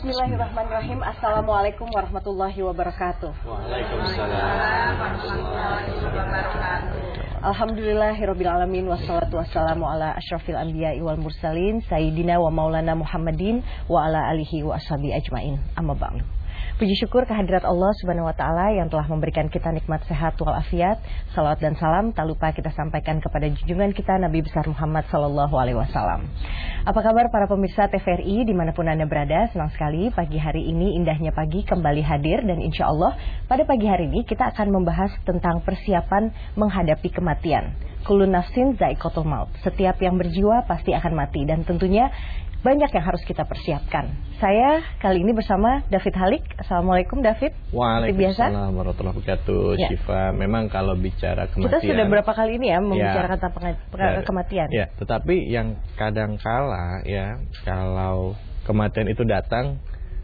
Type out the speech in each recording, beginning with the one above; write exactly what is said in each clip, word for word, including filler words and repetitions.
Bismillahirrahmanirrahim. Assalamualaikum warahmatullahi wabarakatuh. Waalaikumsalam warahmatullahi wabarakatuh. Alhamdulillahirabbil alamin wassalatu wassalamu ala asyrafil anbiya'i wal mursalin sayyidina wa maulana Muhammadin wa ala alihi wa ashabi ajmain. Amma ba'du. Puji syukur kehadirat Allah Subhanahu wa taala yang telah memberikan kita nikmat sehat walafiat. Salawat dan salam tak lupa kita sampaikan kepada junjungan kita Nabi besar Muhammad sallallahu alaihi wasallam. Apa kabar para pemirsa T V R I dimanapun Anda berada? Senang sekali pagi hari ini indahnya pagi kembali hadir, dan insya Allah pada pagi hari ini kita akan membahas tentang persiapan menghadapi kematian. Kullu nafsin za'iqatul maut. Setiap yang berjiwa pasti akan mati, dan tentunya banyak yang harus kita persiapkan. Saya kali ini bersama David Halik. Assalamualaikum David. Waalaikumsalam warahmatullahi wabarakatuh. Ya. Syifa, memang kalau bicara kematian, kita sudah berapa kali ini ya membicarakan tentang ya, kematian. Ya, tetapi yang kadang kala ya kalau kematian itu datang,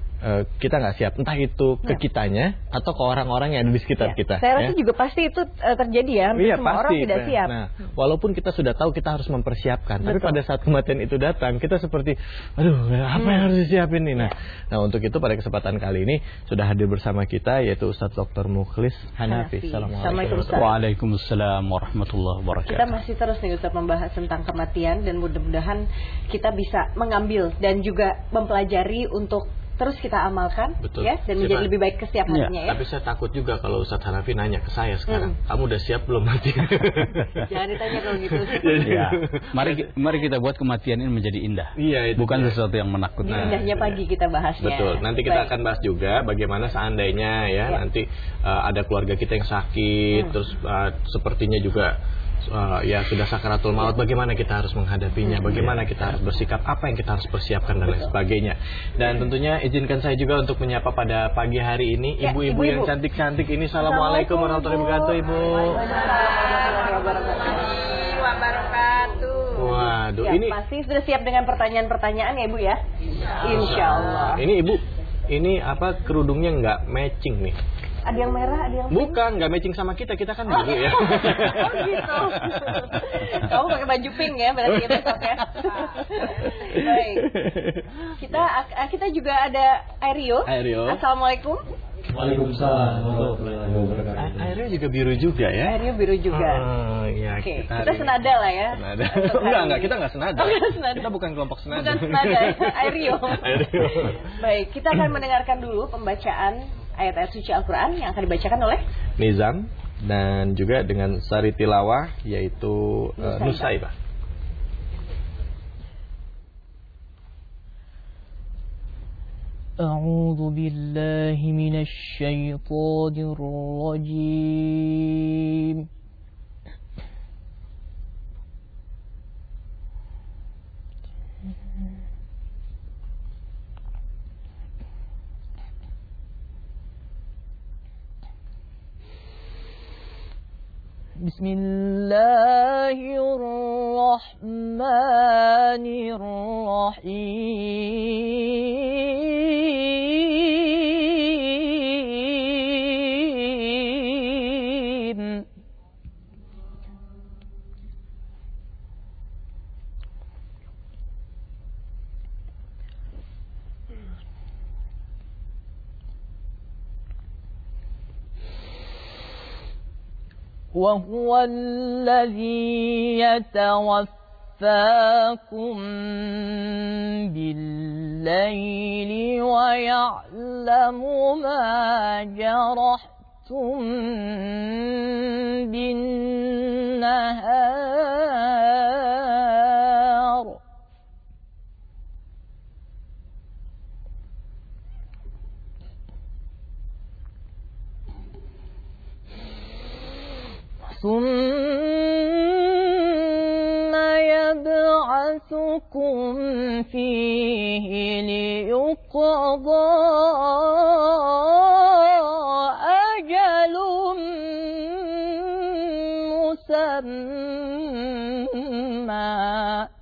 kita nggak siap, entah itu ke kitanya atau ke orang-orang yang ada di sekitar ya. kita. Saya rasa ya. juga pasti itu uh, terjadi ya, iya, semua pasti. orang tidak siap. Nah, walaupun kita sudah tahu kita harus mempersiapkan, Betul. tapi pada saat kematian itu datang, kita seperti, aduh, apa hmm. yang harus disiapin nih? Nah, nah, untuk itu pada kesempatan kali ini sudah hadir bersama kita yaitu Ustadz Doktor Mukhlis Hanafi. Assalamualaikum. Waalaikumsalam warahmatullahi wabarakatuh. Kita masih terus nih Ustadz membahas tentang kematian, dan mudah-mudahan kita bisa mengambil dan juga mempelajari untuk terus kita amalkan. Betul. Ya, dan menjadi Siapa? lebih baik ke setiap harinya ya. Tapi saya takut juga kalau Ustadz Hanafi nanya ke saya sekarang, mm. kamu udah siap belum mati? Jangan ditanya kalau gitu. Ya. Mari mari kita buat kematian ini menjadi indah. Iya, itu bukan dia. sesuatu yang menakutkan. Nah, indahnya pagi kita bahasnya. Betul. Nanti kita baik. akan bahas juga bagaimana seandainya ya, ya. nanti uh, ada keluarga kita yang sakit, hmm. terus uh, sepertinya juga Uh, ya sudah sakaratul maut, bagaimana kita harus menghadapinya, bagaimana kita harus bersikap, apa yang kita harus persiapkan dan lain sebagainya. Dan tentunya izinkan saya juga untuk menyapa pada pagi hari ini ibu-ibu ya, yang cantik-cantik ini. Assalamualaikum warahmatullahi wabarakatuh, Ibu. Wabarakatuh. Waduh, ya, ini pasti sudah siap dengan pertanyaan-pertanyaan ya, Ibu ya. Insya Allah. Ini Ibu, ini apa kerudungnya nggak matching nih? Ada yang merah, ada yang pink. Bukan, nggak matching sama kita, kita kan biru ya. Oh gitu. Kamu pakai baju pink ya berarti ya besok ya. Baik. Kita kita juga ada Ario. Ario. Assalamualaikum. Waalaikumsalam warahmatullahi wabarakatuh. Ario juga biru juga ya? Ario biru juga. Oh, ya, Oke, kita, kita senada lah ya. Senada. Enggak, enggak, kita enggak senada. Oh, senada. Kita bukan kelompok senada. Bukan senada, Ario. Ario. Baik, kita akan mendengarkan dulu pembacaan ayat-ayat suci Al-Quran yang akan dibacakan oleh Nizam, dan juga dengan sari tilawah yaitu uh, Nusaibah. A'udzu billahi minasy syaithanir rajim. Bismillahirrahmanirrahim. وهو الذي يتوفاكم بالليل ويعلم ما جرحتم بالنهار ثم يبعثكم فيه ليقضى أجل مسمى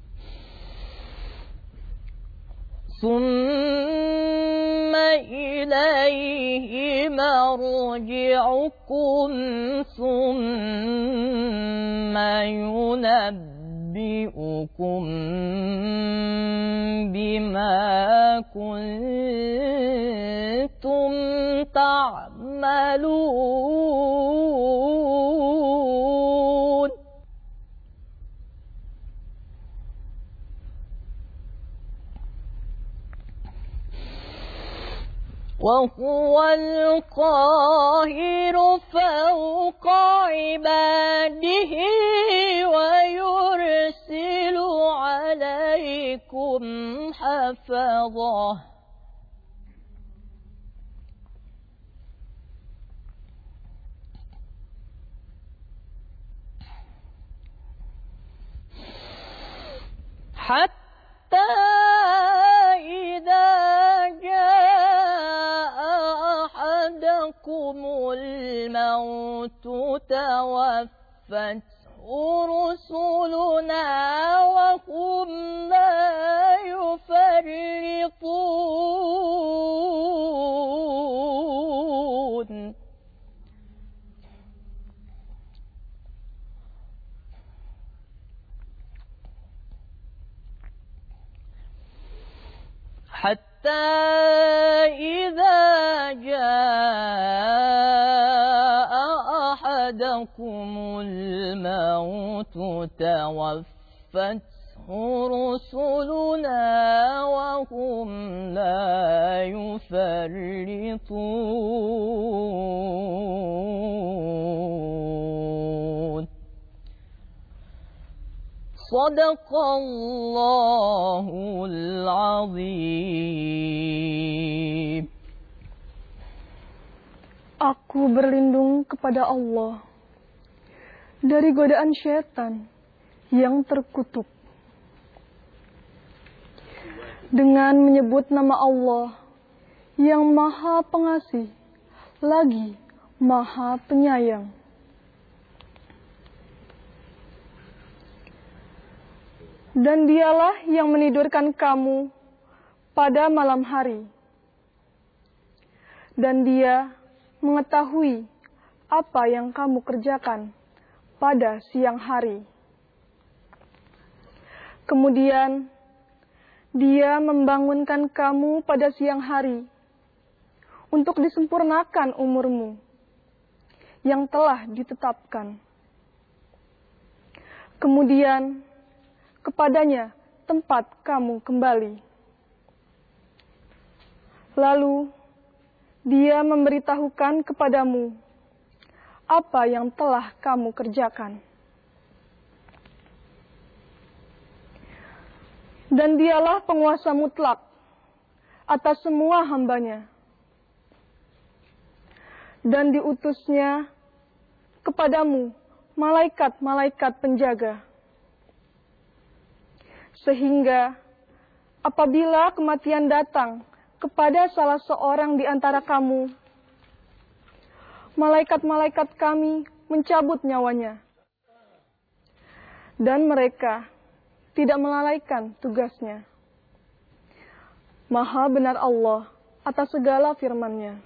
ثم إلى إليه مرجعكم ثم ينبئكم بما كنتم تعملون. وهو القاهر فوق عباده ويرسل عليكم حفظه حتى إذا جاء أحدكم الموت توفته رسلنا وهم لا يفرطون. حتى إذا جاء أحدكم الموت توفته رسلنا وهم لا يفرطون. Sadaqallahul azim. Aku berlindung kepada Allah dari godaan syaitan yang terkutuk dengan menyebut nama Allah yang Maha Pengasih lagi Maha Penyayang. Dan dialah yang menidurkan kamu pada malam hari. Dan dia mengetahui apa yang kamu kerjakan pada siang hari. Kemudian dia membangunkan kamu pada siang hari untuk disempurnakan umurmu yang telah ditetapkan. Kemudian kepadanya tempat kamu kembali. Lalu dia memberitahukan kepadamu apa yang telah kamu kerjakan. Dan dialah penguasa mutlak atas semua hambanya. Dan diutusnya kepadamu malaikat-malaikat penjaga. Sehingga apabila kematian datang kepada salah seorang di antara kamu, malaikat-malaikat kami mencabut nyawanya. Dan mereka tidak melalaikan tugasnya. Maha benar Allah atas segala firman-Nya.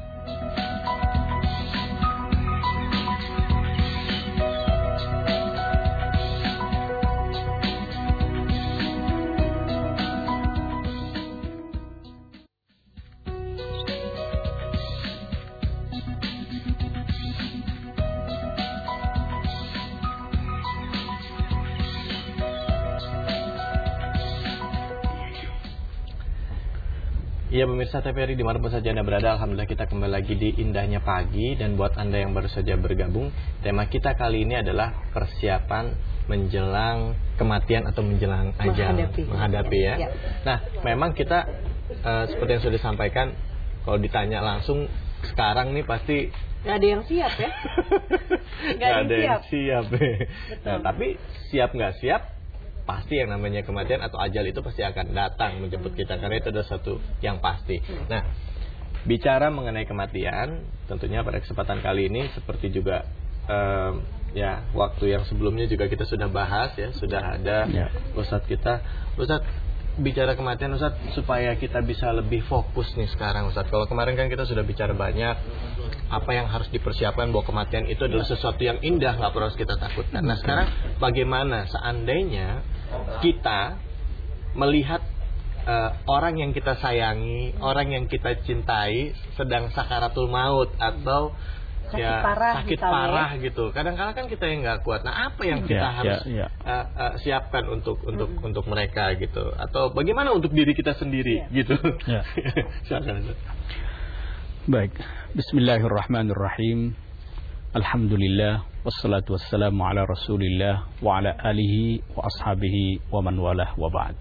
Iya pemirsa T V R I dimanapun saja Anda berada, alhamdulillah kita kembali lagi di Indahnya Pagi. Dan buat Anda yang baru saja bergabung, tema kita kali ini adalah persiapan menjelang kematian atau menjelang ajal, menghadapi, menghadapi ya. ya. Nah memang kita uh, seperti yang sudah disampaikan, kalau ditanya langsung sekarang nih pasti nggak ada yang siap ya. Nggak ada yang siap. Nah, tapi siap nggak siap, pasti yang namanya kematian atau ajal itu pasti akan datang menjemput kita, karena itu adalah satu yang pasti. Nah, bicara mengenai kematian, tentunya pada kesempatan kali ini seperti juga um, ya waktu yang sebelumnya juga kita sudah bahas ya, sudah ada ya. Ustadz kita, Ustadz bicara kematian Ustaz supaya kita bisa lebih fokus nih sekarang Ustaz. Kalau kemarin kan kita sudah bicara banyak apa yang harus dipersiapkan bahwa kematian itu adalah sesuatu yang indah, nggak perlu kita takutkan. Nah sekarang bagaimana seandainya kita melihat uh, orang yang kita sayangi, orang yang kita cintai sedang sakaratul maut atau sakit ya parah, sakit misalnya. parah gitu. Kadang-kadang kan kita yang nggak kuat. Nah apa yang kita Ya, harus ya, ya. Uh, uh, siapkan untuk untuk hmm. untuk mereka gitu? Atau bagaimana untuk diri kita sendiri ya. gitu? Ya. Silakan Ustaz. Baik, bismillahirrahmanirrahim. Alhamdulillah, wassalatu wassalamu ala rasulillah wa ala alihi wa ashabihi wa man walah wa ba'd.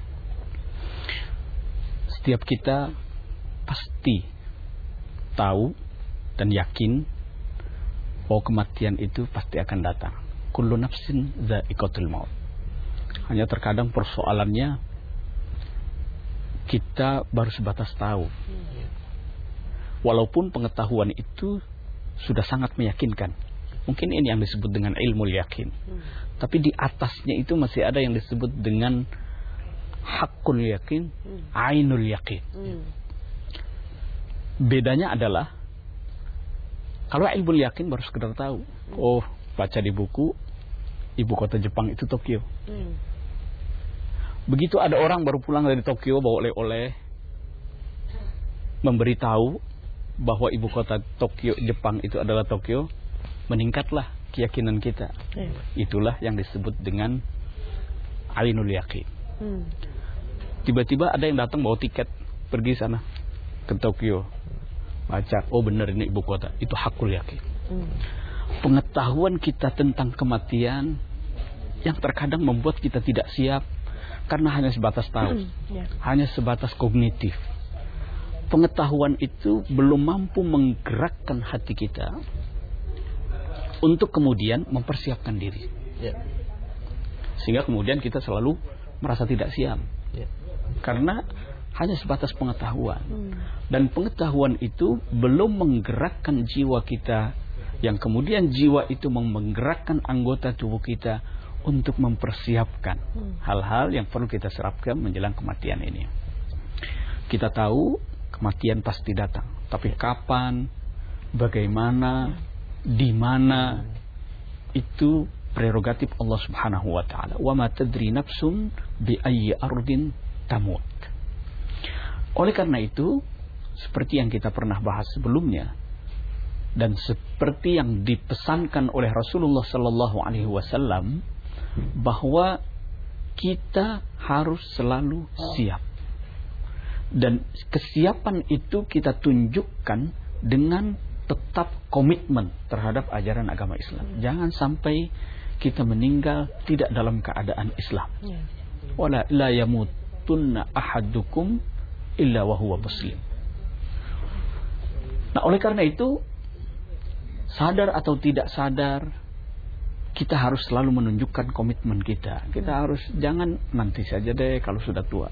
Setiap kita pasti tahu dan yakin bahwa kematian itu pasti akan datang. Kullu nafsin dha'iqatul maut. Hanya terkadang persoalannya kita baru sebatas tahu. Walaupun pengetahuan itu sudah sangat meyakinkan. Mungkin ini yang disebut dengan ilmu yakin. Hmm. Tapi di atasnya itu masih ada yang disebut dengan hakul yakin, hmm. ainul yakin. Hmm. Bedanya adalah kalau ilmu yakin baru sekedar tahu. Hmm. Oh, baca di buku ibu kota Jepang itu Tokyo. Hmm. Begitu ada orang baru pulang dari Tokyo bawa oleh-oleh, memberitahu bahwa ibu kota Tokyo Jepang itu adalah Tokyo, meningkatlah keyakinan kita. Hmm. Itulah yang disebut dengan ainul yakin. Hmm. Tiba-tiba ada yang datang bawa tiket pergi sana ke Tokyo, baca, oh benar ini ibu kota, itu hakul yakin. Hmm. Pengetahuan kita tentang kematian yang terkadang membuat kita tidak siap karena hanya sebatas tahu, hmm. yeah. hanya sebatas kognitif. Pengetahuan itu belum mampu menggerakkan hati kita untuk kemudian mempersiapkan diri. Ya. Sehingga kemudian kita selalu merasa tidak siap. Ya. Karena hanya sebatas pengetahuan. Hmm. Dan pengetahuan itu belum menggerakkan jiwa kita, yang kemudian jiwa itu menggerakkan anggota tubuh kita untuk mempersiapkan hmm. hal-hal yang perlu kita serapkan menjelang kematian ini. Kita tahu kematian pasti datang, tapi kapan, bagaimana, di mana, itu prerogatif Allah Subhanahu wa taala. Wa ma tadri nafsun bi ayyi ardin tamut. Oleh karena itu, seperti yang kita pernah bahas sebelumnya dan seperti yang dipesankan oleh Rasulullah sallallahu alaihi wasallam, bahwa kita harus selalu siap. Dan kesiapan itu kita tunjukkan dengan tetap komitmen terhadap ajaran agama Islam. Jangan sampai kita meninggal tidak dalam keadaan Islam. Wala la yamutunna ahadukum illa wa huwa muslim. Nah, oleh karena itu, sadar atau tidak sadar, kita harus selalu menunjukkan komitmen kita. Kita harus, jangan nanti saja deh kalau sudah tua.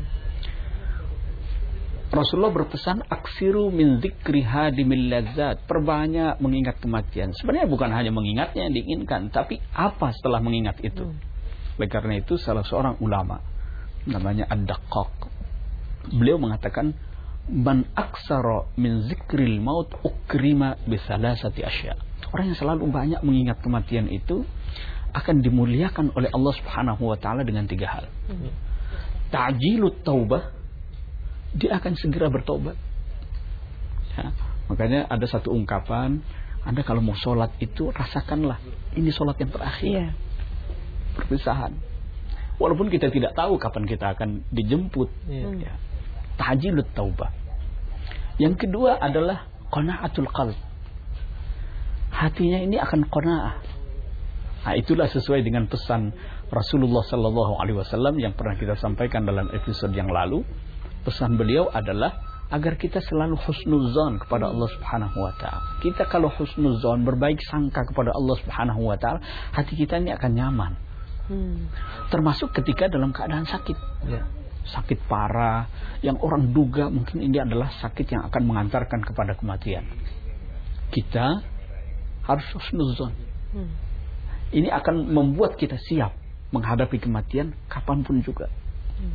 Rasulullah berpesan, aksiru min dzikri hadimil ladzat, perbanyak mengingat kematian. Sebenarnya bukan hanya mengingatnya yang diinginkan, tapi apa setelah mengingat itu. Hmm. Oleh karena itu salah seorang ulama namanya Ad-Daqqaq, beliau mengatakan, man aksara min zikril maut ukrima bisalasati asya. Orang yang selalu banyak mengingat kematian itu akan dimuliakan oleh Allah Subhanahu wa taala dengan tiga hal. Hmm. Ta'jilut taubah, dia akan segera bertobat. Ya, makanya ada satu ungkapan, Anda kalau mau sholat itu rasakanlah ini sholat yang terakhir. Yeah. Perpisahan. Walaupun kita tidak tahu kapan kita akan dijemput. Yeah. Ya. Tahjilut taubah. Yang kedua adalah qana'atul qalb. Hatinya ini akan qana'ah. Nah, itulah sesuai dengan pesan Rasulullah sallallahu alaihi wasallam yang pernah kita sampaikan dalam episode yang lalu. Pesan beliau adalah agar kita selalu husnuzon kepada Allah Subhanahu wa taala. Kita kalau husnuzon, berbaik sangka kepada Allah Subhanahu wa taala, hati kita ini akan nyaman. Hmm. Termasuk ketika dalam keadaan sakit. Ya. Sakit parah yang orang duga mungkin ini adalah sakit yang akan mengantarkan kepada kematian. Kita harus husnuzon. Hmm. Ini akan membuat kita siap menghadapi kematian kapanpun juga. Hmm.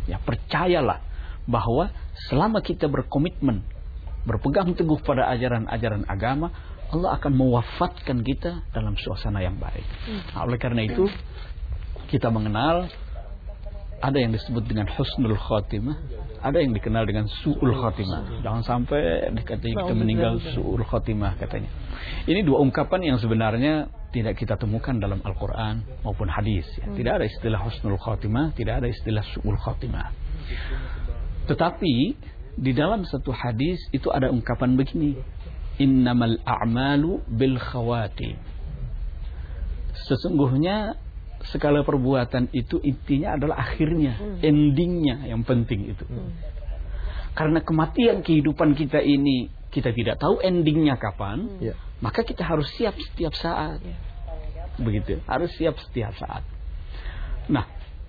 Ya, percayalah bahwa selama kita berkomitmen, berpegang teguh pada ajaran-ajaran agama, Allah akan mewafatkan kita dalam suasana yang baik. Nah, oleh karena itu kita mengenal ada yang disebut dengan husnul khotimah, ada yang dikenal dengan su'ul khotimah. Jangan sampai dikatakan kita meninggal su'ul khotimah katanya. Ini dua ungkapan yang sebenarnya tidak kita temukan dalam Al-Quran maupun hadis. Ya. Tidak ada istilah husnul khotimah, tidak ada istilah su'ul khotimah. Tetapi di dalam satu hadis itu ada ungkapan begini, innamal a'malu bil khawatim. Sesungguhnya segala perbuatan itu intinya adalah akhirnya, hmm. endingnya yang penting itu. Hmm. Karena kematian kehidupan kita ini kita tidak tahu endingnya kapan, hmm. maka kita harus siap setiap saat. Yeah. Begitu, harus siap setiap saat. Nah,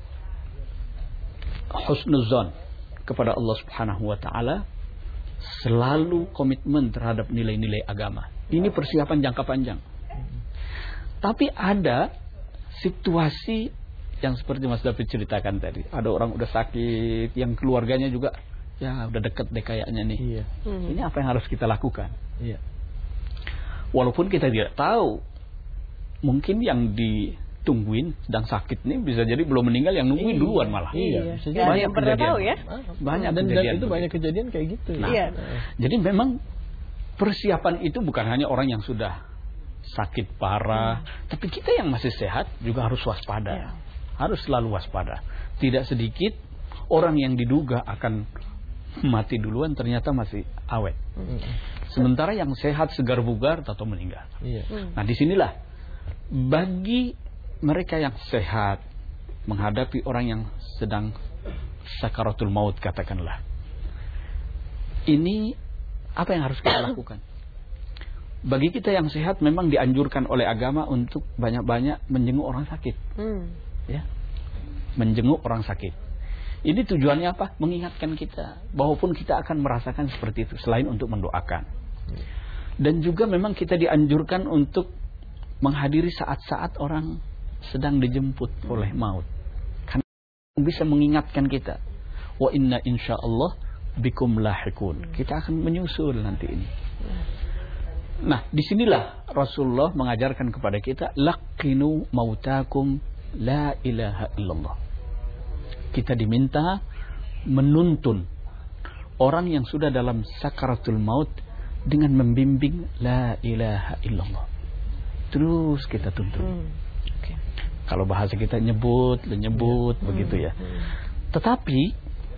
husnuzon kepada Allah Subhanahu wa taala, selalu komitmen terhadap nilai-nilai agama. Ini persiapan jangka panjang. Tapi ada situasi yang seperti Mas David ceritakan tadi. Ada orang udah sakit, yang keluarganya juga ya udah deket deh kayaknya nih. Iya. Hmm. Ini apa yang harus kita lakukan? Iya. Walaupun kita tidak tahu, mungkin yang ditungguin sedang sakit nih bisa jadi belum meninggal, yang nungguin iya. duluan malah. Iya. iya. Banyak kejadian. Tahu ya? Banyak dan, dan itu banyak kejadian kayak gitu. Nah, iya. Jadi memang persiapan itu bukan hanya orang yang sudah sakit parah, hmm. tapi kita yang masih sehat juga harus waspada. Ya. Harus selalu waspada. Tidak sedikit orang yang diduga akan mati duluan ternyata masih awet. Hmm. Sementara yang sehat, segar bugar atau meninggal. Ya. Hmm. Nah, disinilah bagi mereka yang sehat menghadapi orang yang sedang sakaratul maut katakanlah. Ini apa yang harus kita lakukan? Bagi kita yang sehat memang dianjurkan oleh agama untuk banyak-banyak menjenguk orang sakit. Hmm. Ya. Menjenguk orang sakit. Ini tujuannya apa? Mengingatkan kita bahwapun kita akan merasakan seperti itu selain untuk mendoakan. Dan juga memang kita dianjurkan untuk menghadiri saat-saat orang sedang dijemput oleh maut. Karena bisa mengingatkan kita, wa inna insyaallah bikum lahikun. Kita akan menyusul nanti ini. Nah, disinilah Rasulullah mengajarkan kepada kita, laqinu mautakum la ilaha illallah. Kita diminta menuntun orang yang sudah dalam sakaratul maut dengan membimbing la ilaha illallah. Terus kita tuntun. Hmm. Okay. Kalau bahasa kita nyebut, nyebut hmm. begitu ya. Hmm. Tetapi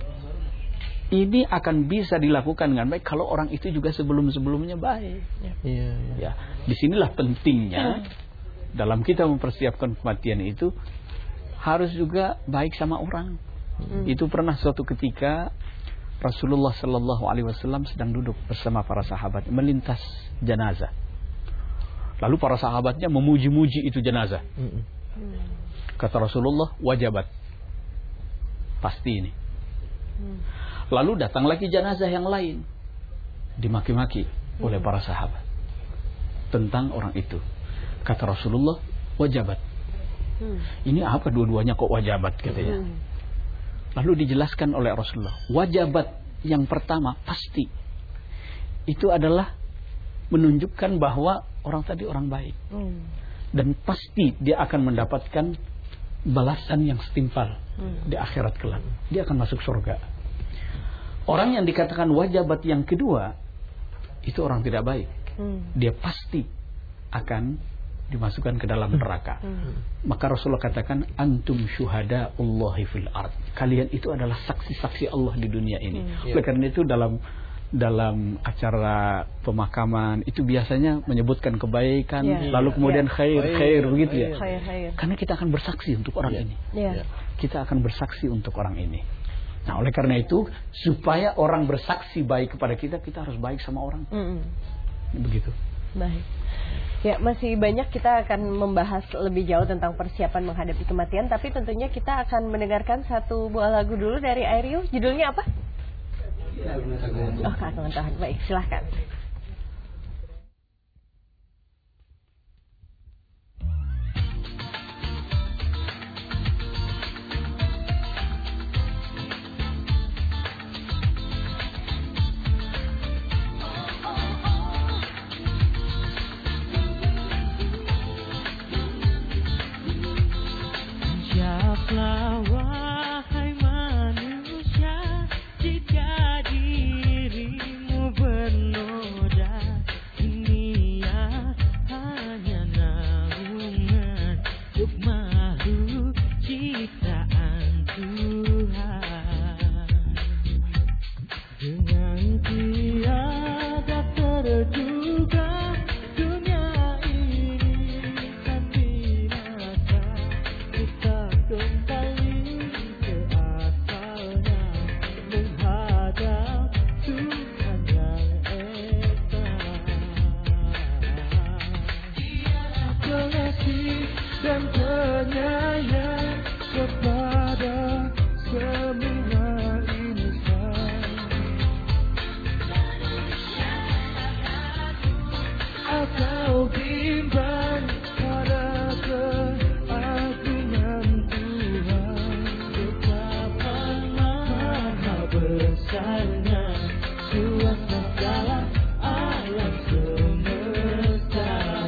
ini akan bisa dilakukan dengan baik kalau orang itu juga sebelum-sebelumnya baik. Ya. Ya, ya. Ya. Disinilah pentingnya dalam kita mempersiapkan kematian itu harus juga baik sama orang. Hmm. Itu pernah suatu ketika Rasulullah Sallallahu Alaihi Wasallam sedang duduk bersama para sahabat melintas jenazah. Lalu para sahabatnya memuji-muji itu jenazah. Hmm. Kata Rasulullah, wajabat. Pasti ini. Hmm. Lalu datang lagi jenazah yang lain, dimaki-maki hmm. oleh para sahabat tentang orang itu. Kata Rasulullah, wajabat. Hmm. Ini apa dua-duanya kok wajabat katanya. Hmm. Lalu dijelaskan oleh Rasulullah, wajabat yang pertama pasti itu adalah menunjukkan bahwa orang tadi orang baik. Hmm. Dan pasti dia akan mendapatkan balasan yang setimpal hmm. di akhirat kelak. Dia akan masuk surga. Orang yang dikatakan wajabat yang kedua itu orang tidak baik. Hmm. Dia pasti akan dimasukkan ke dalam neraka. Hmm. Maka Rasulullah katakan antum syuhada'ullahi fil ard. Kalian itu adalah saksi-saksi Allah di dunia ini. Hmm. Oleh karena itu dalam dalam acara pemakaman itu biasanya menyebutkan kebaikan, yeah. lalu kemudian yeah. khair, khair begitu ya. Khair, khair. Karena kita akan bersaksi untuk orang yeah. ini. Yeah. Kita akan bersaksi untuk orang ini. Nah, oleh karena itu supaya orang bersaksi baik kepada kita, kita harus baik sama orang. Mm-hmm. Begitu. Baik. Ya, masih banyak kita akan membahas lebih jauh tentang persiapan menghadapi kematian, tapi tentunya kita akan mendengarkan satu buah lagu dulu dari Airyu. Judulnya apa? Oh, Kak Tahan. Baik, silahkan. dan penyayang kepada semua insan. Atau bimbang pada keagungan Tuhan, betapa maha besarnya kuasa segala alam semesta.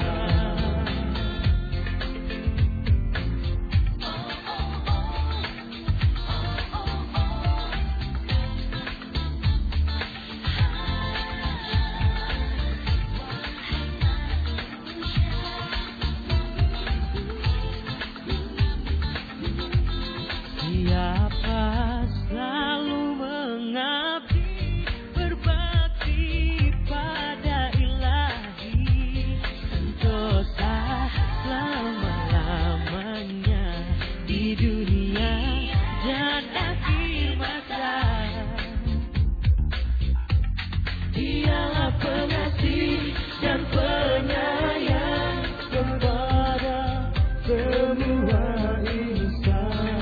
Siapa selalu mengabdi, berbakti pada Ilahi, sentosa selama-lamanya di dunia dan akhir masa. Dialah pengasih dan penyayang kepada semua insan.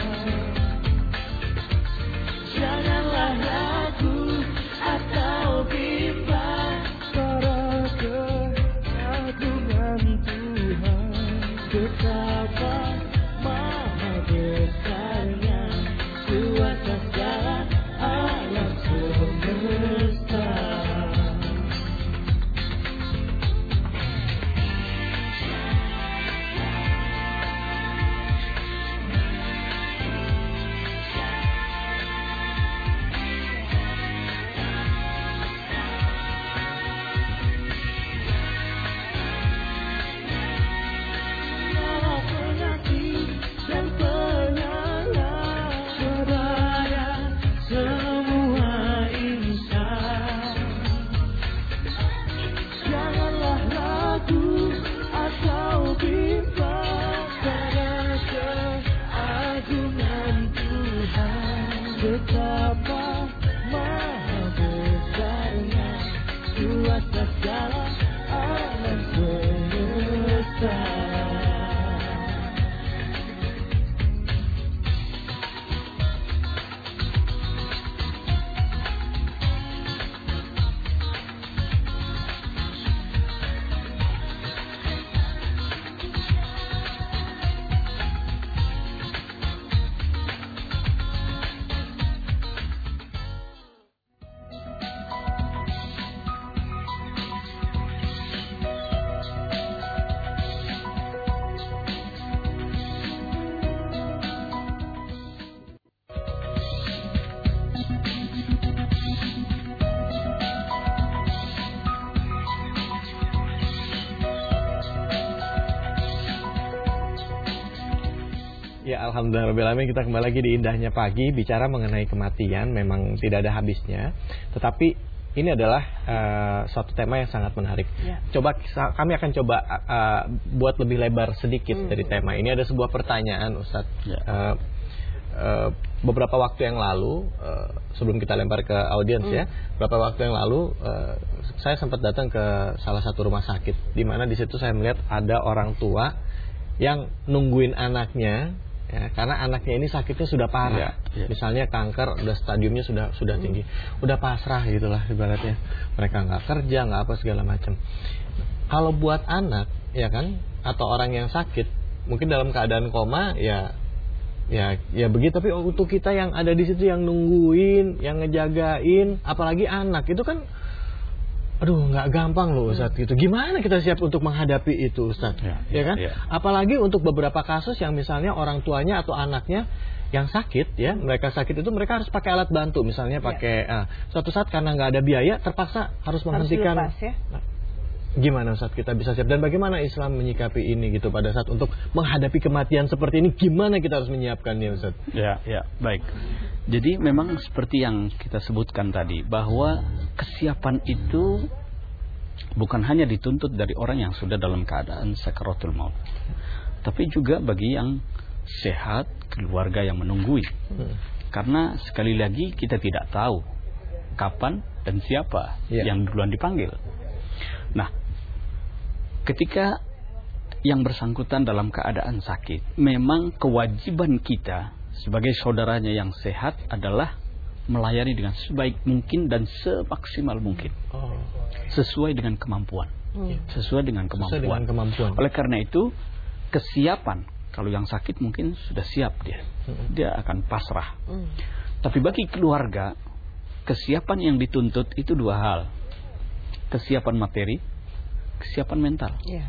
Janganlah ragu atau bimbang pada keagungan Tuhan, betapa maha besarnya kuasa segala alam semesta. Dialah pengasih dan penyayang kepada semua insan. Janganlah ragu atau bimbang pada keagungan Tuhan, betapa maha besarnya kuasa segala alam semesta. Ya, alhamdulillahirobbilalamin, kita kembali lagi di Indahnya Pagi. Bicara mengenai kematian memang tidak ada habisnya, tetapi ini adalah uh, suatu tema yang sangat menarik. Ya. Coba kami akan coba uh, buat lebih lebar sedikit hmm. dari tema ini. Ada sebuah pertanyaan, Ustadz. Ya. Uh, uh, beberapa waktu yang lalu, uh, sebelum kita lempar ke audiens hmm. ya, beberapa waktu yang lalu uh, saya sempat datang ke salah satu rumah sakit, di mana di situ saya melihat ada orang tua yang nungguin anaknya. Ya, karena anaknya ini sakitnya sudah parah, ya, ya. Misalnya kanker, udah stadiumnya sudah sudah tinggi, hmm. udah pasrah gitulah ibaratnya. Mereka nggak kerja, nggak apa segala macam. Kalau buat anak, ya kan, atau orang yang sakit, mungkin dalam keadaan koma, ya, ya, ya begitu. Tapi untuk kita yang ada di situ, yang nungguin, yang ngejagain, apalagi anak itu kan, aduh, nggak gampang loh Ustadz gitu. Gimana kita siap untuk menghadapi itu Ustadz? Ya, ya, ya kan? Ya. Apalagi untuk beberapa kasus yang misalnya orang tuanya atau anaknya yang sakit, ya, mereka sakit itu mereka harus pakai alat bantu, misalnya pakai. Ya. Uh, suatu saat karena nggak ada biaya, terpaksa harus menghentikan. Harus dilepas, ya? Nah, gimana Ustadz kita bisa siap, dan bagaimana Islam menyikapi ini gitu pada saat untuk menghadapi kematian seperti ini? Gimana kita harus menyiapkannya Ustadz? Ya, ya, baik. Jadi memang seperti yang kita sebutkan tadi, bahwa kesiapan itu bukan hanya dituntut dari orang yang sudah dalam keadaan sakaratul maut, tapi juga bagi yang sehat, keluarga yang menunggui. Hmm. Karena sekali lagi kita tidak tahu kapan dan siapa ya. yang duluan dipanggil. Nah, ketika yang bersangkutan dalam keadaan sakit, memang kewajiban kita sebagai saudaranya yang sehat adalah melayani dengan sebaik mungkin dan semaksimal mungkin, oh. sesuai dengan kemampuan, hmm. sesuai dengan kemampuan. Sesuai dengan kemampuan. Oleh karena itu, kesiapan, kalau yang sakit mungkin sudah siap dia, hmm. dia akan pasrah. Hmm. Tapi bagi keluarga, kesiapan yang dituntut itu dua hal, kesiapan materi, kesiapan mental. Yeah.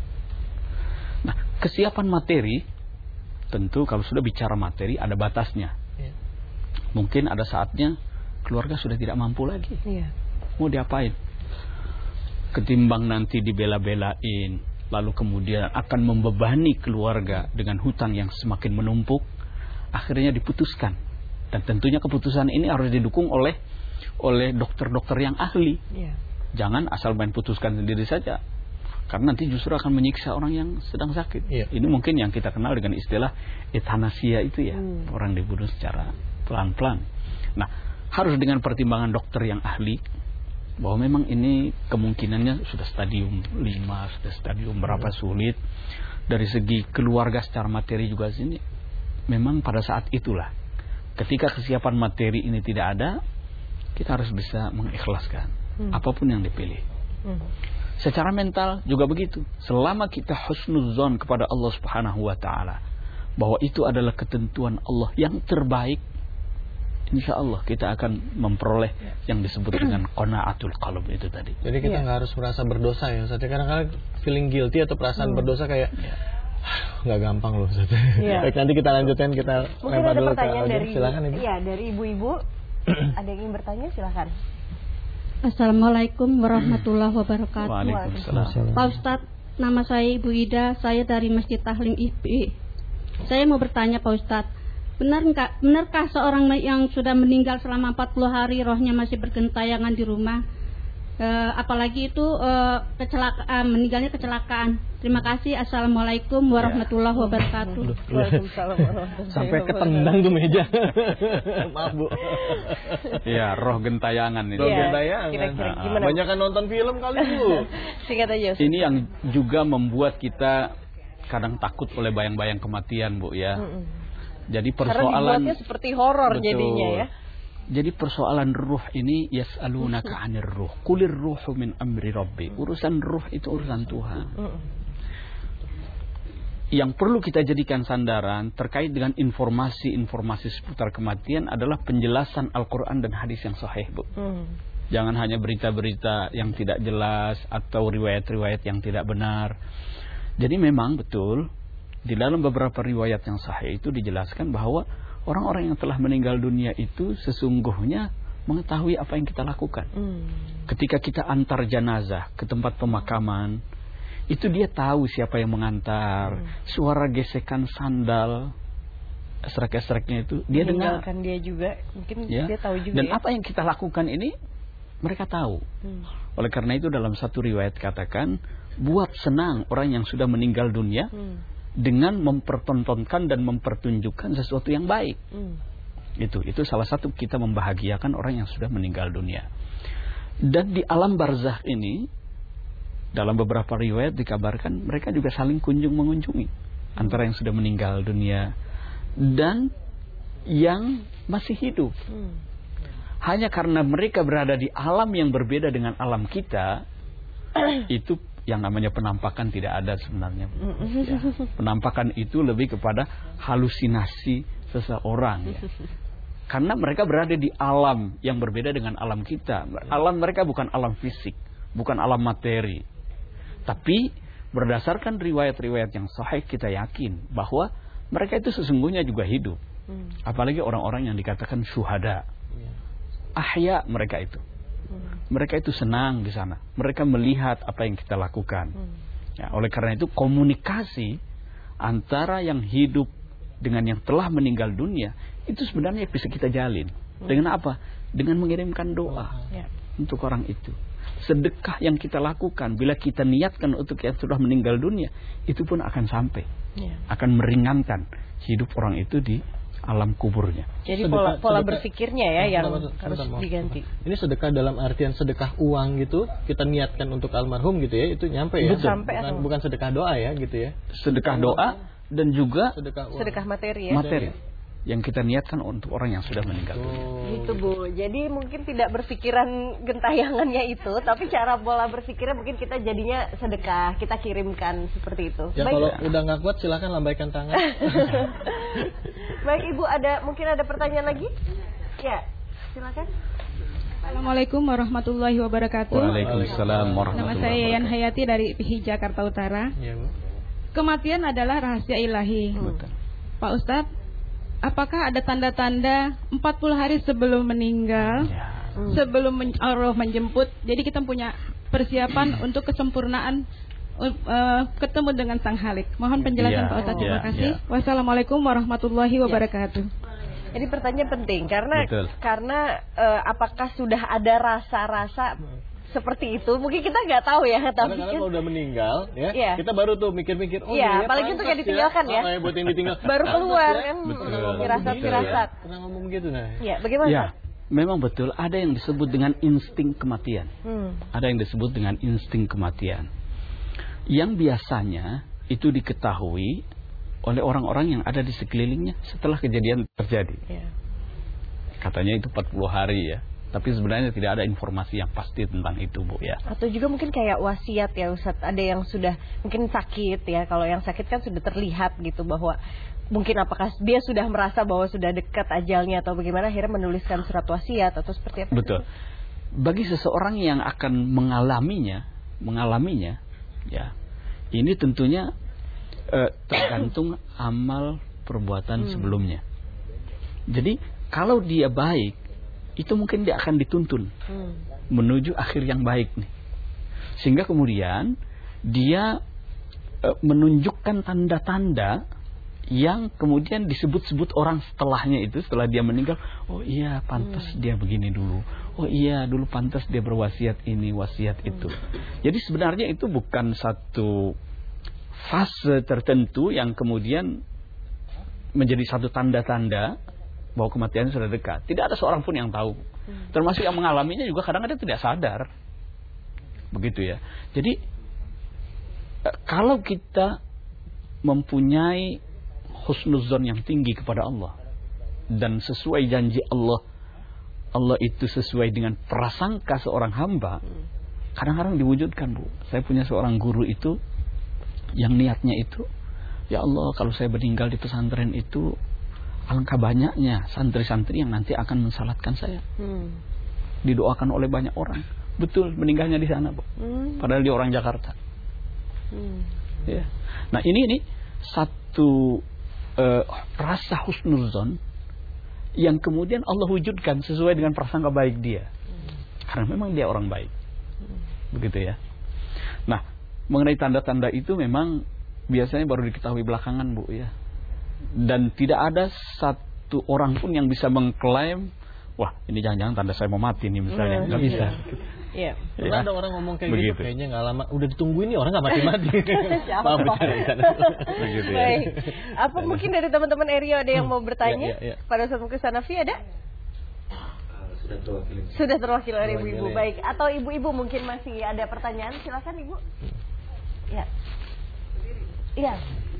Nah, kesiapan materi, tentu kalau sudah bicara materi ada batasnya. Yeah. Mungkin ada saatnya keluarga sudah tidak mampu lagi. Yeah. Mau diapain? Ketimbang nanti dibela-belain, lalu kemudian akan membebani keluarga dengan hutang yang semakin menumpuk, akhirnya diputuskan. Dan tentunya keputusan ini harus didukung oleh oleh dokter-dokter yang ahli. Yeah. Jangan asal main putuskan sendiri saja, karena nanti justru akan menyiksa orang yang sedang sakit. Yeah. Ini mungkin yang kita kenal dengan istilah euthanasia itu ya, hmm. orang dibunuh secara pelan-pelan. Nah, harus dengan pertimbangan dokter yang ahli, bahwa memang ini kemungkinannya sudah stadium lima, sudah stadium berapa sulit. Dari segi keluarga secara materi juga sini, memang pada saat itulah, ketika kesiapan materi ini tidak ada, kita harus bisa mengikhlaskan hmm. apapun yang dipilih. Hmm. Secara mental juga begitu. Selama kita husnuzon kepada Allah Subhanahu wa taala, bahwa itu adalah ketentuan Allah yang terbaik, insya Allah kita akan memperoleh yang disebut dengan qanaatul qalb itu tadi. Jadi kita nggak ya. harus merasa berdosa ya Ustaz. Kadang-kadang feeling guilty atau perasaan hmm. berdosa kayak nggak ya. gampang loh Ustaz. Ya. Baik, nanti kita lanjutkan, kita mungkin lempar ada dulu pertanyaan ke dari silakan Ibu. Iya, dari ibu-ibu. Ada yang ingin bertanya, silakan. Assalamualaikum warahmatullahi wabarakatuh. Waalaikumsalam. Pak Ustadz, nama saya Ibu Ida, saya dari Masjid Tahlim I P I. Saya mau bertanya Pak Ustadz, benar enggak, benarkah seorang yang sudah meninggal selama empat puluh hari rohnya masih bergentayangan di rumah? E, apalagi itu e, kecelakaan, meninggalnya kecelakaan. Terima kasih. Assalamualaikum warahmatullahi wabarakatuh. Waalaikumsalam warahmatullahi wabarakatuh. Sampai ketendang tuh meja. Maaf Bu. Ya, roh gentayangan ini. Roh ya, gentayangan. Kira-kira gimana? Banyak kan nonton film kali Bu. Singkat aja. Ustaz. Ini yang juga membuat kita kadang takut oleh bayang-bayang kematian Bu ya. Mm -mm. Jadi persoalan, karena dibuatnya seperti horor jadinya ya. Jadi persoalan ruh ini, yas'alunaka 'anir ruh. Qulir ruhu min amri rabbi. Urusan ruh itu urusan Tuhan. Yang perlu kita jadikan sandaran terkait dengan informasi-informasi seputar kematian adalah penjelasan Al-Quran dan hadis yang sahih, Bu. Jangan hanya berita-berita yang tidak jelas atau riwayat-riwayat yang tidak benar. Jadi memang betul di dalam beberapa riwayat yang sahih itu dijelaskan bahwa orang-orang yang telah meninggal dunia itu sesungguhnya mengetahui apa yang kita lakukan. Hmm. Ketika kita antar jenazah ke tempat pemakaman, itu dia tahu siapa yang mengantar. Hmm. Suara gesekan sandal, esrek-esreknya itu dia dengar. Meninggalkan dia juga, mungkin ya. Dia tahu juga. Dan ya? apa yang kita lakukan ini mereka tahu. Hmm. Oleh karena itu dalam satu riwayat katakan, buat senang orang yang sudah meninggal dunia. Hmm. Dengan mempertontonkan dan mempertunjukkan sesuatu yang baik. Hmm. Itu itu salah satu kita membahagiakan orang yang sudah meninggal dunia. Dan di alam barzakh ini, dalam beberapa riwayat dikabarkan mereka juga saling kunjung mengunjungi hmm. antara yang sudah meninggal dunia dan yang masih hidup. Hmm. Hanya karena mereka berada di alam yang berbeda dengan alam kita, itu yang namanya penampakan tidak ada sebenarnya. Ya. Penampakan itu lebih kepada halusinasi seseorang. Ya. Karena mereka berada di alam yang berbeda dengan alam kita. Alam mereka bukan alam fisik, bukan alam materi. Tapi berdasarkan riwayat-riwayat yang sahih kita yakin bahwa mereka itu sesungguhnya juga hidup. Apalagi orang-orang yang dikatakan syuhada. Ahya mereka itu. Mereka itu senang di sana. Mereka melihat apa yang kita lakukan. Ya, oleh karena itu komunikasi antara yang hidup dengan yang telah meninggal dunia itu sebenarnya bisa kita jalin. Dengan apa? Dengan mengirimkan doa ya. Untuk orang itu. Sedekah yang kita lakukan bila kita niatkan untuk yang sudah meninggal dunia, itu pun akan sampai. Ya. Akan meringankan hidup orang itu di alam kuburnya. Jadi Sedekah- pola, pola sedekah- berpikirnya ya Oh, yang sebentar, sebentar, harus maaf. diganti. Ini sedekah dalam artian sedekah uang gitu, kita niatkan untuk almarhum gitu ya, itu nyampe ya. Betul. Sampai bukan, atau- bukan sedekah doa ya gitu ya. Sedekah doa dan juga Sedekah uang. Sedekah materi ya. materi yang kita niatkan untuk orang yang sudah meninggal. Oh. Gitu Bu. Jadi mungkin tidak berpikiran gentayangannya itu, tapi cara pola berpikirnya mungkin kita jadinya sedekah, kita kirimkan seperti itu. Ya Baik. kalau udah nggak kuat silakan lambaikan tangan. Baik Ibu, ada mungkin ada pertanyaan lagi? Ya, silakan. Assalamualaikum warahmatullahi wabarakatuh. Waalaikumsalam Nama warahmatullahi saya Yayan wabarakatuh. Hayati dari I P H I Jakarta Utara. Ya, Bu. Kematian adalah rahasia ilahi. Betul. Pak Ustadz, apakah ada tanda-tanda empat puluh hari sebelum meninggal, Ya. sebelum men- Allah menjemput, jadi kita punya persiapan untuk kesempurnaan uh, ketemu dengan Sang Halik. Mohon penjelasan Ya, Pak Ustadz. Terima ya, kasih. ya. Wassalamualaikum warahmatullahi wabarakatuh. Jadi pertanyaan penting karena Betul. karena eh, apakah sudah ada rasa-rasa seperti itu? Mungkin kita nggak tahu ya, tapi Kadang-kadang kan kalau udah meninggal ya, Iya. kita baru tuh mikir-mikir oh Iya, iya, apalagi itu pantas kayak ditinggalkan ya. Oh, ya, buat yang ditinggal. baru Pantas keluar ya. kan Betul. firasat-firasat. Pernah ngomong gitu nah. Ya, bagaimana? Ya, memang betul ada yang disebut dengan insting kematian. Hmm. Ada yang disebut dengan insting kematian. Yang biasanya itu diketahui oleh orang-orang yang ada di sekelilingnya setelah kejadian terjadi. Ya. Katanya itu empat puluh hari ya. Tapi sebenarnya tidak ada informasi yang pasti tentang itu, Bu ya. Atau juga mungkin kayak wasiat ya Ustadz, ada yang sudah mungkin sakit ya. Kalau yang sakit kan sudah terlihat gitu bahwa mungkin apakah dia sudah merasa bahwa sudah dekat ajalnya atau bagaimana akhirnya menuliskan surat wasiat atau seperti apa? Betul. Bagi seseorang yang akan mengalaminya, mengalaminya ya. Ini tentunya eh, tergantung amal perbuatan Hmm. sebelumnya. Jadi kalau dia baik, itu mungkin dia akan dituntun Hmm. menuju akhir yang baik nih. Sehingga kemudian dia e, menunjukkan tanda-tanda yang kemudian disebut-sebut orang setelahnya itu, setelah dia meninggal, oh iya pantas Hmm. dia begini dulu. Oh iya dulu pantas dia berwasiat ini, wasiat itu. Jadi sebenarnya itu bukan satu fase tertentu yang kemudian menjadi satu tanda-tanda bahwa kematian sudah dekat. Tidak ada seorang pun yang tahu. Termasuk yang mengalaminya juga kadang-kadang tidak sadar. Begitu ya. Jadi eh, kalau kita mempunyai husnuzon yang tinggi kepada Allah dan sesuai janji Allah, Allah itu sesuai dengan prasangka seorang hamba, kadang-kadang diwujudkan, Bu. Saya punya seorang guru itu yang niatnya itu, ya Allah kalau saya meninggal di pesantren itu, alangkah banyaknya santri-santri yang nanti akan mensalatkan saya. Hmm. Didoakan oleh banyak orang. Betul, meninggalnya di sana, Bu. Hmm. Padahal dia orang Jakarta. Hmm. Ya. Nah ini ini satu uh, rasa husnuzon yang kemudian Allah wujudkan sesuai dengan prasangka baik dia. Karena memang dia orang baik. Begitu ya. Nah mengenai tanda-tanda itu memang biasanya baru diketahui belakangan, Bu ya. Dan tidak ada satu orang pun yang bisa mengklaim, wah ini jangan-jangan tanda saya mau mati nih misalnya. Nggak bisa. Iya. Karena ada orang ngomong kayak Begitu. gitu, kayaknya nggak lama, udah ditungguin nih orang nggak mati-mati. Siapa? Maaf, bercanda, bercanda. Begitu ya. Baik. Apa mungkin dari teman-teman Erio ada yang mau bertanya? Ya, ya, ya. Pada Ustadz Muklis Hanafi ada? Sudah terwakili. Sudah terwakil oleh ibu-ibu. ya. Baik. Atau ibu-ibu mungkin masih ada pertanyaan? Silakan Ibu. Ya. Iya.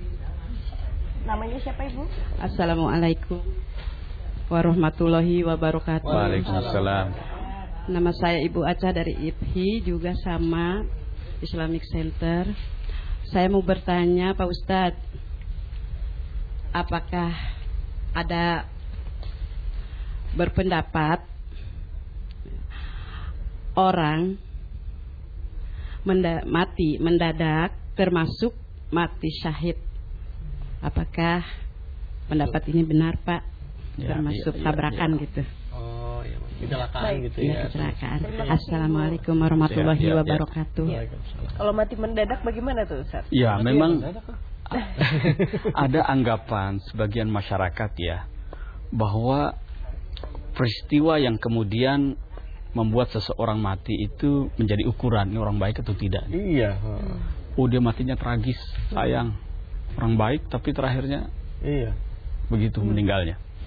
Namanya siapa Ibu? Assalamualaikum warahmatullahi wabarakatuh. Waalaikumsalam. Nama saya Ibu Aca dari I P H I, juga sama Islamic Center. Saya mau bertanya Pak Ustadz, apakah ada berpendapat orang menda mati mendadak termasuk mati syahid? Apakah pendapat ini benar Pak? Ya, Termasuk iya, iya, tabrakan iya. gitu. Oh iya, kecelakaan gitu Iya, ya. kecelakaan. Terima kasih, Assalamualaikum warahmatullahi Ya, ya, ya. wabarakatuh. Waalaikumsalam. Kalau mati mendadak bagaimana tuh Ustaz? Ya Mati memang yang mendadak, ada anggapan sebagian masyarakat ya bahwa peristiwa yang kemudian membuat seseorang mati itu menjadi ukuran ini orang baik atau tidak. Iya. Oh dia matinya tragis, sayang, orang baik tapi terakhirnya Iya. begitu meninggalnya.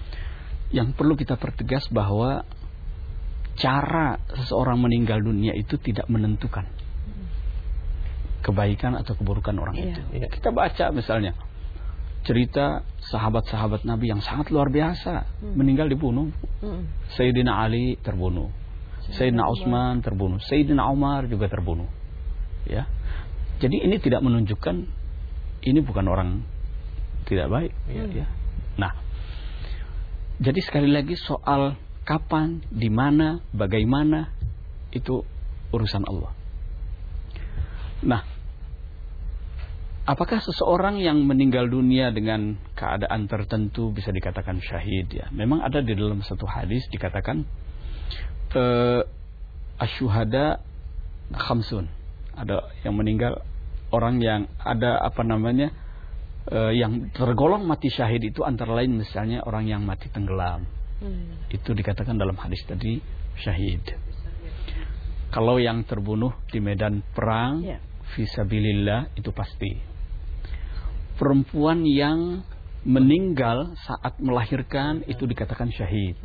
yang perlu kita pertegas bahwa cara seseorang meninggal dunia itu tidak menentukan kebaikan atau keburukan orang Iya. itu. Kita baca misalnya cerita sahabat-sahabat Nabi yang sangat luar biasa, hmm. meninggal dibunuh. Hmm. Sayyidina Ali terbunuh, Sayyidina Utsman terbunuh, Sayyidina Umar juga terbunuh. Ya, jadi ini tidak menunjukkan ini bukan orang tidak baik. Hmm. Ya. Nah, jadi sekali lagi soal kapan, di mana, bagaimana itu urusan Allah. Nah, apakah seseorang yang meninggal dunia dengan keadaan tertentu bisa dikatakan syahid? Ya, memang ada di dalam satu hadis dikatakan eh, asyuhada khamsun. Ada yang meninggal, orang yang ada apa namanya eh, yang tergolong mati syahid itu antara lain misalnya orang yang mati tenggelam. Hmm. Itu dikatakan dalam hadis tadi syahid. Kalau yang terbunuh di medan perang, yeah. fisabilillah itu pasti. Perempuan yang meninggal saat melahirkan itu dikatakan syahid.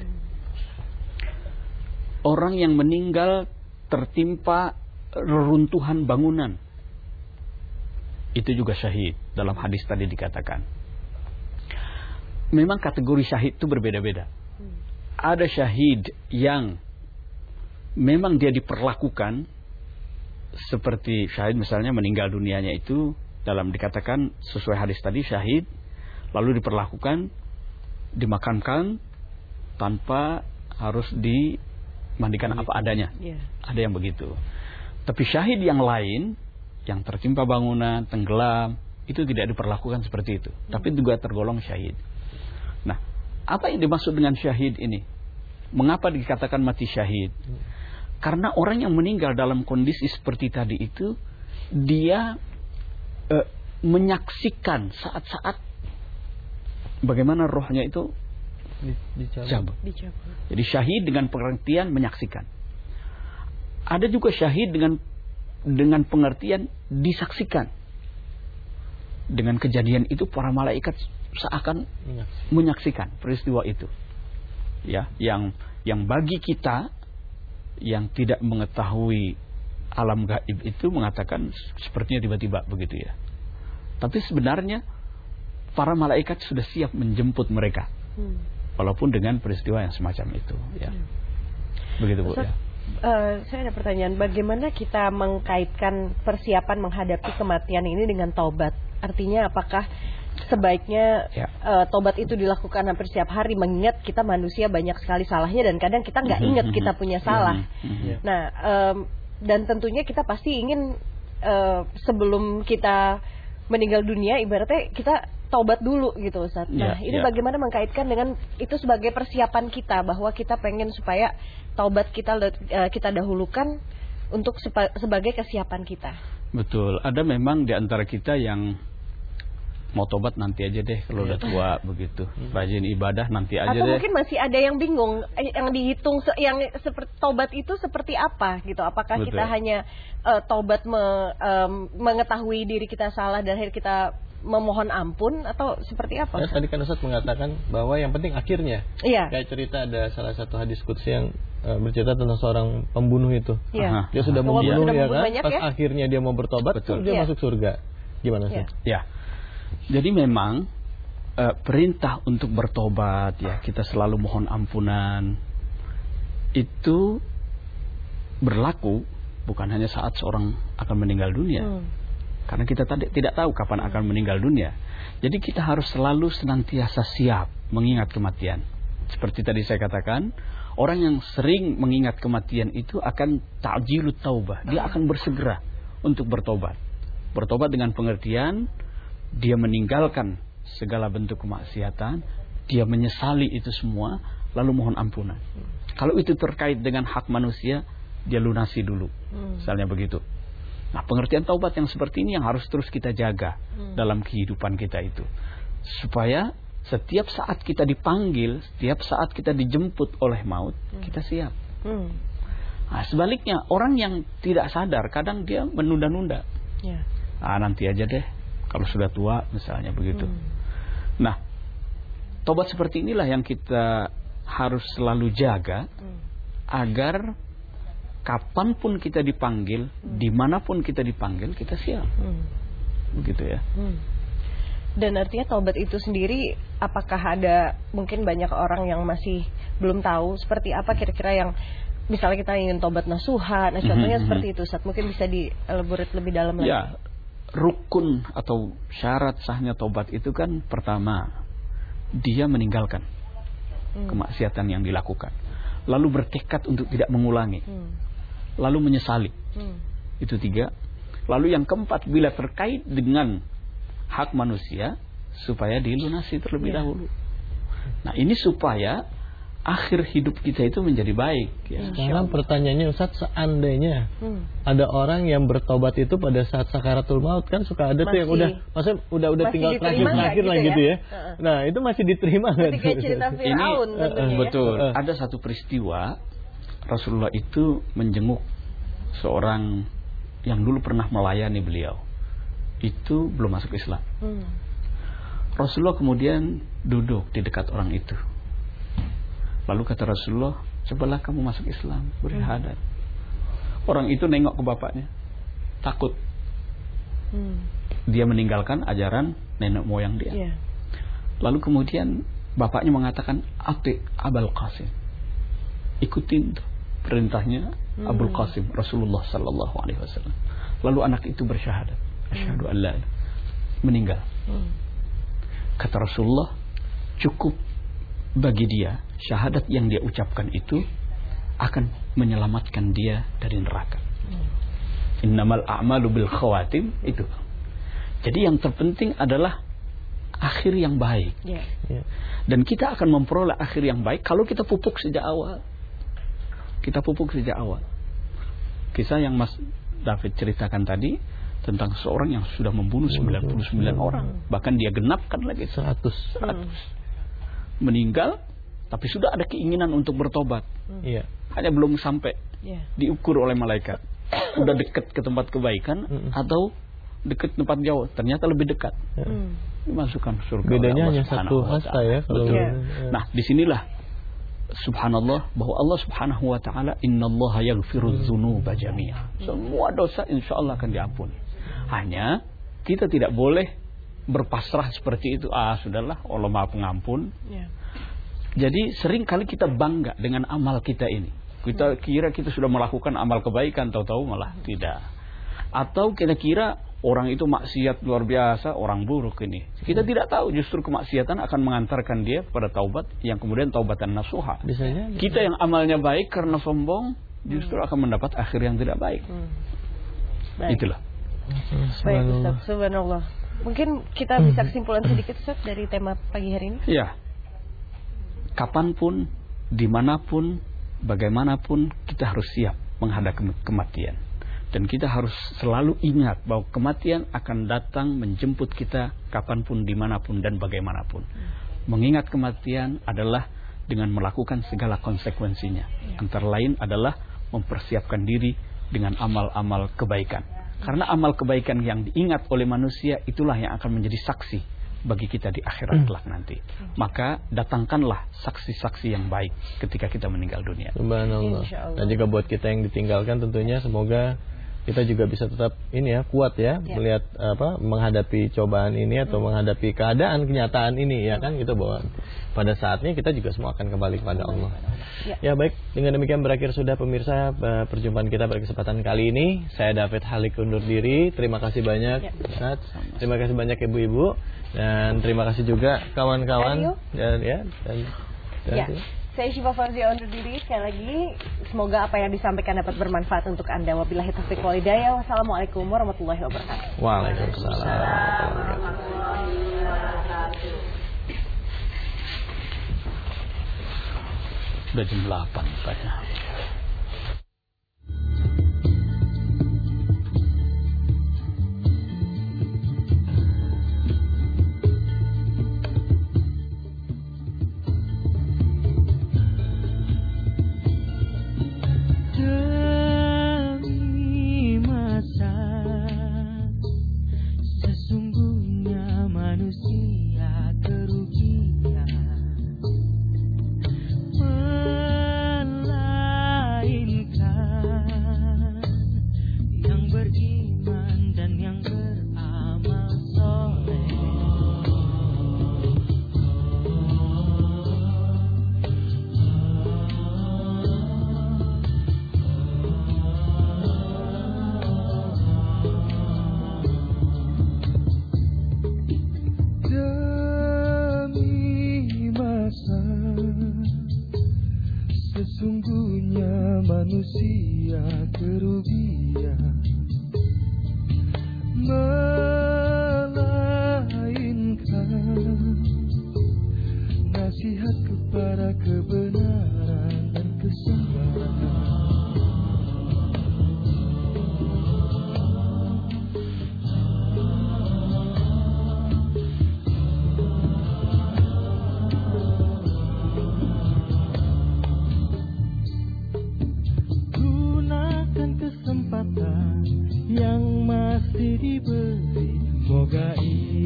Orang yang meninggal tertimpa reruntuhan bangunan itu juga syahid. Dalam hadis tadi dikatakan. Memang kategori syahid itu berbeda-beda. Ada syahid yang memang dia diperlakukan seperti syahid, misalnya meninggal dunianya itu dalam dikatakan sesuai hadis tadi syahid, lalu diperlakukan dimakamkan tanpa harus dimandikan apa adanya. Yeah. Ada yang begitu. Tapi syahid yang lain yang tertimpa bangunan, tenggelam, itu tidak diperlakukan seperti itu, hmm. tapi juga tergolong syahid. Nah, apa yang dimaksud dengan syahid ini? Mengapa dikatakan mati syahid? Karena orang yang meninggal dalam kondisi seperti tadi itu, dia eh, menyaksikan saat-saat bagaimana rohnya itu dicabut. Jadi syahid dengan pengertian menyaksikan. Ada juga syahid dengan dengan pengertian disaksikan. Dengan kejadian itu para malaikat seakan menyaksikan peristiwa itu. Ya, yang yang bagi kita yang tidak mengetahui alam gaib itu mengatakan sepertinya tiba-tiba begitu ya. Tapi sebenarnya para malaikat sudah siap menjemput mereka. Hmm. Walaupun dengan peristiwa yang semacam itu ya. Hmm. Begitu Bu. Ustaz, ya. Uh, saya ada pertanyaan, bagaimana kita mengkaitkan persiapan menghadapi kematian ini dengan taubat? Artinya apakah sebaiknya ya. uh, tobat itu dilakukan hampir setiap hari, mengingat kita manusia banyak sekali salahnya dan kadang kita nggak ingat kita punya salah. Nah, um, dan tentunya kita pasti ingin uh, sebelum kita meninggal dunia ibaratnya kita taubat dulu gitu Ustaz. Nah, ya, ini ya. Bagaimana mengkaitkan dengan itu sebagai persiapan kita bahwa kita pengen supaya taubat kita uh, kita dahulukan untuk sepa, sebagai kesiapan kita. Betul. Ada memang di antara kita yang mau tobat nanti aja deh kalau udah tua begitu, rajin ibadah nanti aja Atau deh. Atau mungkin masih ada yang bingung, yang dihitung yang seperti tobat itu seperti apa gitu? Apakah Betul. kita hanya uh, tobat me, um, mengetahui diri kita salah dan akhirnya kita memohon ampun atau seperti apa? Ya, tadi kan Ustaz mengatakan bahwa yang penting akhirnya. Iya. Kayak cerita ada salah satu hadis qudsi yang uh, bercerita tentang seorang pembunuh itu. Iya. Dia sudah membunuh ya kan, pas ya? akhirnya dia mau bertobat, Betul. dia ya. masuk surga. Gimana sih? Ya. ya. Jadi memang uh, perintah untuk bertobat ya, kita selalu mohon ampunan itu berlaku bukan hanya saat seorang akan meninggal dunia. Hmm. Karena kita tadi tidak tahu kapan akan meninggal dunia. Jadi kita harus selalu senantiasa siap mengingat kematian. Seperti tadi saya katakan, orang yang sering mengingat kematian itu akan ta'jilut taubah. Dia akan bersegera untuk bertobat. Bertobat dengan pengertian dia meninggalkan segala bentuk kemaksiatan, dia menyesali itu semua, lalu mohon ampunan. Hmm. Kalau itu terkait dengan hak manusia, dia lunasi dulu. Hmm. Misalnya begitu. Nah, pengertian taubat yang seperti ini yang harus terus kita jaga hmm. dalam kehidupan kita itu. Supaya setiap saat kita dipanggil, setiap saat kita dijemput oleh maut, hmm. kita siap. Hmm. Nah, sebaliknya, orang yang tidak sadar, kadang dia menunda-nunda. Yeah. Ah, nanti aja deh. Kalau sudah tua misalnya begitu. Hmm. Nah, tobat seperti inilah yang kita harus selalu jaga hmm. agar kapanpun kita dipanggil, hmm. dimanapun kita dipanggil, kita siap. Hmm. Begitu ya. Hmm. Dan artinya taubat itu sendiri, apakah ada mungkin banyak orang yang masih belum tahu seperti apa kira-kira yang misalnya kita ingin taubat nasuha, nah contohnya mm-hmm. seperti itu, Ustaz, mungkin bisa dielaborate lebih dalam lagi. Ya, rukun atau syarat sahnya taubat itu kan pertama dia meninggalkan hmm. kemaksiatan yang dilakukan, lalu bertekad untuk tidak mengulangi, hmm. lalu menyesali, hmm. itu tiga. Lalu yang keempat, bila terkait dengan hak manusia, supaya dilunasi terlebih yeah. dahulu. Nah ini supaya akhir hidup kita itu menjadi baik. Ya. Sekarang pertanyaannya, Ustaz, seandainya hmm. ada orang yang bertobat itu pada saat sakaratul maut, kan suka ada masih, tuh yang udah, maksudnya udah udah tinggal terakhir-terakhir lah gitu ya. ya. Nah itu masih diterima nggak? Ini uh, betul. Uh. Ada satu peristiwa Rasulullah itu menjenguk seorang yang dulu pernah melayani beliau. Itu belum masuk Islam. Hmm. Rasulullah kemudian duduk di dekat orang itu. Lalu kata Rasulullah, cobalah kamu masuk Islam, bersyahadat. Hmm. Orang itu nengok ke bapaknya, takut. Hmm. Dia meninggalkan ajaran nenek moyang dia. Yeah. Lalu kemudian bapaknya mengatakan, Ati Abul Qasim, ikutin tuh perintahnya hmm. Abul Qasim, Rasulullah Sallallahu Alaihi Wasallam. Lalu anak itu bersyahadat, asyhadu an la ilaha illallah, meninggal. Hmm. Kata Rasulullah, cukup bagi dia syahadat yang dia ucapkan itu akan menyelamatkan dia dari neraka. Hmm. Innamal a'malu bil khawatim, itu. Jadi yang terpenting adalah akhir yang baik. Yeah. Yeah. Dan kita akan memperoleh akhir yang baik kalau kita pupuk sejak awal. Kita pupuk sejak awal. Kisah yang Mas David ceritakan tadi tentang seorang yang sudah membunuh sembilan puluh sembilan orang, bahkan dia genapkan lagi seratus. seratus. Meninggal, tapi sudah ada keinginan untuk bertobat. Iya. Hanya belum sampai yeah. diukur oleh malaikat. Udah dekat ke tempat kebaikan mm. atau dekat tempat jauh, ternyata lebih dekat. Mm. Dimasukkan surga. Bedanya hanya satu hasta ya. Betul. Yeah. Nah, disinilah subhanallah bahwa Allah Subhanahu wa taala, innallaha yaghfirudz dzunuba jami'a. Semua dosa insyaallah akan diampuni. Hanya kita tidak boleh berpasrah seperti itu. Ah, sudahlah, Allah Maha Pengampun. Yeah. Jadi sering kali kita bangga dengan amal kita ini. Kita kira kita sudah melakukan amal kebaikan, tahu-tahu malah tidak. Atau kita kira orang itu maksiat luar biasa, orang buruk ini. Kita hmm. tidak tahu justru kemaksiatan akan mengantarkan dia kepada taubat yang kemudian taubatan nasuha. Bisanya, bisa. Kita yang amalnya baik karena sombong justru hmm. akan mendapat akhir yang tidak baik. Hmm. Baik. Itulah. Baik, Ustaz. Subhanallah. Mungkin kita bisa kesimpulan sedikit, Ustaz, dari tema pagi hari ini. Iya. Kapanpun, dimanapun, bagaimanapun, kita harus siap menghadapi kematian. Dan kita harus selalu ingat bahwa kematian akan datang menjemput kita kapanpun, dimanapun, dan bagaimanapun. Mengingat kematian adalah dengan melakukan segala konsekuensinya. Antara lain adalah mempersiapkan diri dengan amal-amal kebaikan. Karena amal kebaikan yang diingat oleh manusia itulah yang akan menjadi saksi bagi kita di akhirat kelak nanti. Maka datangkanlah saksi-saksi yang baik ketika kita meninggal dunia. Subhanallah. Dan juga buat kita yang ditinggalkan tentunya semoga kita juga bisa tetap ini ya, kuat ya, ya. melihat apa menghadapi cobaan ini atau hmm. menghadapi keadaan kenyataan ini ya kan, gitu bahwa pada saatnya kita juga semua akan kembali kepada Allah. Ya, ya baik, dengan demikian berakhir sudah pemirsa perjumpaan kita pada kesempatan kali ini. Saya David Halik undur diri. Terima kasih banyak ya. Ustaz. Terima kasih banyak ibu-ibu dan terima kasih juga kawan-kawan dan ya dan, dan ya. Saya Syifa Fauzia undur diri. Sekali lagi semoga apa yang disampaikan dapat bermanfaat untuk Anda. Wabillahi taufiq wal hidayah. Wassalamualaikum warahmatullahi wabarakatuh. Waalaikumsalam. Sudah jam delapan katanya.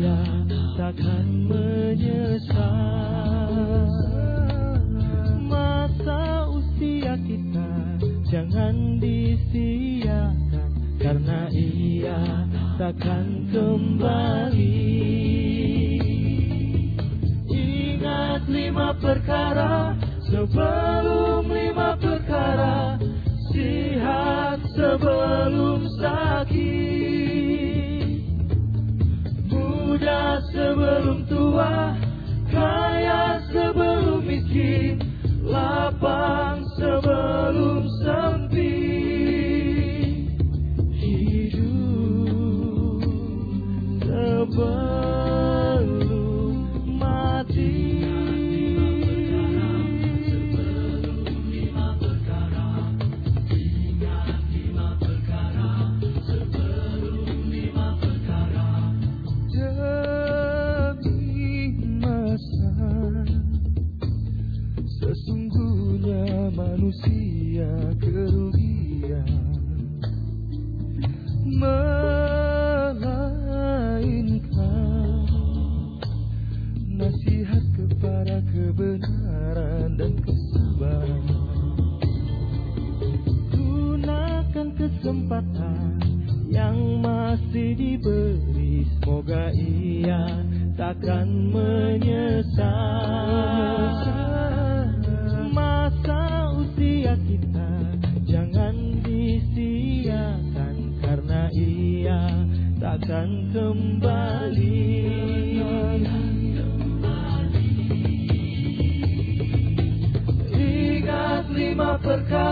ia takkan menyesal. Masa usia kita jangan disia-siakan, karena ia takkan kembali. Ingat lima perkara sebelum lima perkara, sihat sebelum sakit, muda sebelum tua, kaya sebelum miskin, lapang sebelum sempit, hidup sebelum mati. Sesungguhnya manusia kerugian, melainkan nasihat kepada kebenaran dan kesabaran. Gunakan kesempatan yang masih diberi, semoga ia takkan menyesal. Masa usia kita jangan disia-siakan, karena ia takkan kembali. Ingat lima perkara